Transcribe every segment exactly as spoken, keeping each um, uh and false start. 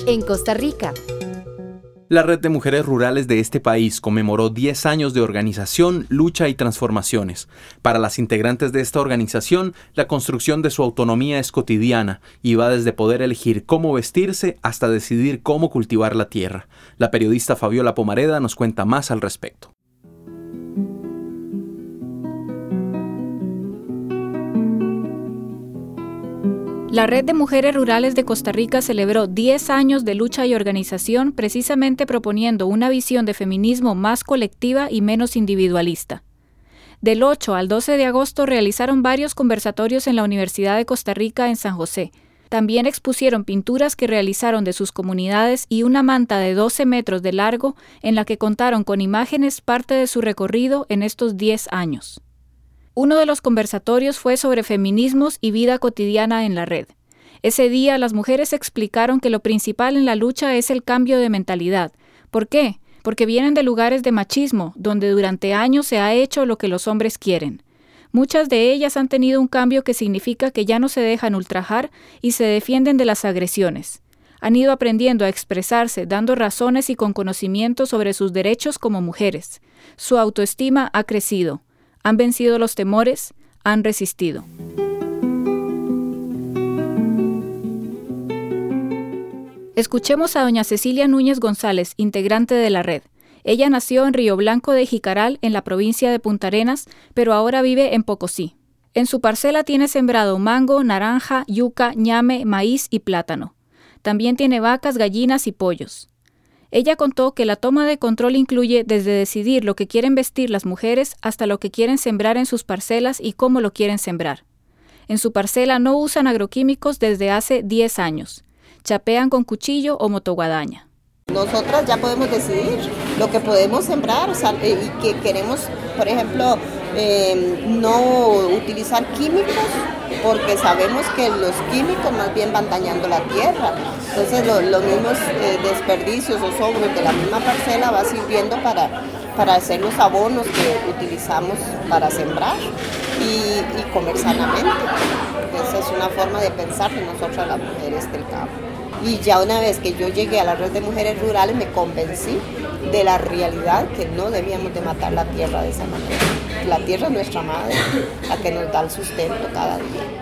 en Costa Rica. La Red de Mujeres Rurales de este país conmemoró diez años de organización, lucha y transformaciones. Para las integrantes de esta organización, la construcción de su autonomía es cotidiana y va desde poder elegir cómo vestirse hasta decidir cómo cultivar la tierra. La periodista Fabiola Pomareda nos cuenta más al respecto. La Red de Mujeres Rurales de Costa Rica celebró diez años de lucha y organización precisamente proponiendo una visión de feminismo más colectiva y menos individualista. Del ocho al doce de agosto realizaron varios conversatorios en la Universidad de Costa Rica en San José. También expusieron pinturas que realizaron de sus comunidades y una manta de doce metros de largo en la que contaron con imágenes parte de su recorrido en estos diez años. Uno de los conversatorios fue sobre feminismos y vida cotidiana en la red. Ese día las mujeres explicaron que lo principal en la lucha es el cambio de mentalidad. ¿Por qué? Porque vienen de lugares de machismo, donde durante años se ha hecho lo que los hombres quieren. Muchas de ellas han tenido un cambio que significa que ya no se dejan ultrajar y se defienden de las agresiones. Han ido aprendiendo a expresarse, dando razones y con conocimiento sobre sus derechos como mujeres. Su autoestima ha crecido. Han vencido los temores, han resistido. Escuchemos a doña Cecilia Núñez González, integrante de la red. Ella nació en Río Blanco de Jicaral, en la provincia de Punta Arenas, pero ahora vive en Pocosí. En su parcela tiene sembrado mango, naranja, yuca, ñame, maíz y plátano. También tiene vacas, gallinas y pollos. Ella contó que la toma de control incluye desde decidir lo que quieren vestir las mujeres hasta lo que quieren sembrar en sus parcelas y cómo lo quieren sembrar. En su parcela no usan agroquímicos desde hace diez años. Chapean con cuchillo o motoguadaña. Nosotras ya podemos decidir lo que podemos sembrar, o sea, y que queremos, por ejemplo, eh, no utilizar químicos, porque sabemos que los químicos más bien van dañando la tierra. Entonces lo, los mismos eh, desperdicios o sobros de la misma parcela va sirviendo para, para hacer los abonos que utilizamos para sembrar y, y comer sanamente. Esa es una forma de pensar de nosotras las mujeres del campo. Y ya una vez que yo llegué a la Red de Mujeres Rurales me convencí de la realidad que no debíamos de matar la tierra de esa manera. La tierra es nuestra madre, la que nos da el sustento cada día.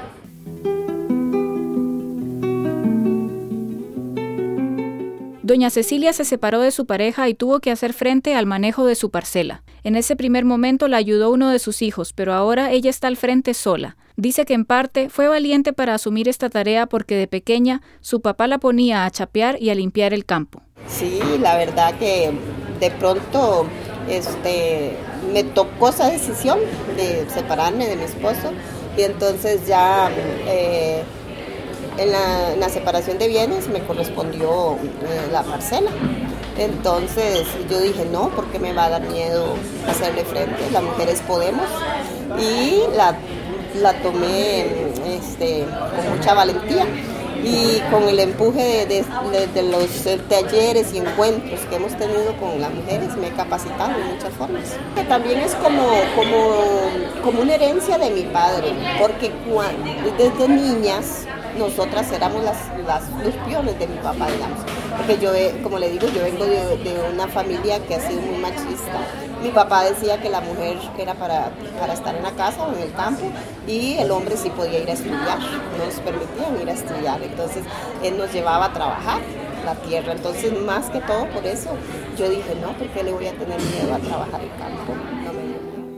Doña Cecilia se separó de su pareja y tuvo que hacer frente al manejo de su parcela. En ese primer momento la ayudó uno de sus hijos, pero ahora ella está al frente sola. Dice que en parte fue valiente para asumir esta tarea porque de pequeña su papá la ponía a chapear y a limpiar el campo. Sí, la verdad que de pronto este, me tocó esa decisión de separarme de mi esposo y entonces ya eh, en, la, en la separación de bienes me correspondió eh, la parcela. Entonces yo dije, no, porque me va a dar miedo hacerle frente, las mujeres podemos, y la, la tomé este, con mucha valentía y con el empuje de, de, de, de los talleres y encuentros que hemos tenido con las mujeres me he capacitado en muchas formas. También es como, como, como una herencia de mi padre, porque cuando, desde niñas nosotras éramos las, las, los piones de mi papá, digamos. Porque yo, como le digo, yo vengo de, de una familia que ha sido muy machista. Mi papá decía que la mujer era para, para estar en la casa o en el campo y el hombre sí podía ir a estudiar, no nos permitían ir a estudiar. Entonces él nos llevaba a trabajar la tierra. Entonces más que todo por eso yo dije, no, ¿por qué le voy a tener miedo a trabajar el campo? No me dio miedo.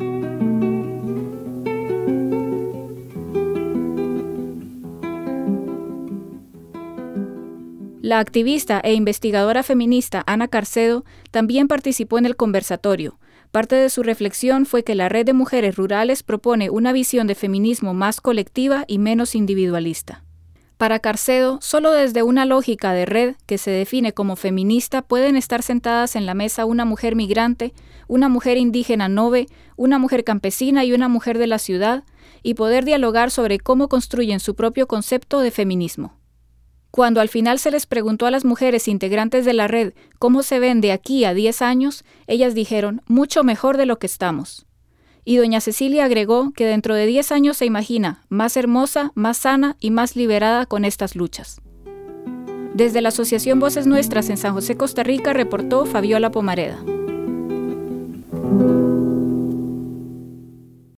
La activista e investigadora feminista Ana Carcedo también participó en el conversatorio. Parte de su reflexión fue que la Red de Mujeres Rurales propone una visión de feminismo más colectiva y menos individualista. Para Carcedo, solo desde una lógica de red que se define como feminista pueden estar sentadas en la mesa una mujer migrante, una mujer indígena nove, una mujer campesina y una mujer de la ciudad, y poder dialogar sobre cómo construyen su propio concepto de feminismo. Cuando al final se les preguntó a las mujeres integrantes de la red cómo se ven de aquí a diez años, ellas dijeron, mucho mejor de lo que estamos. Y doña Cecilia agregó que dentro de diez años se imagina más hermosa, más sana y más liberada con estas luchas. Desde la Asociación Voces Nuestras en San José, Costa Rica, reportó Fabiola Pomareda.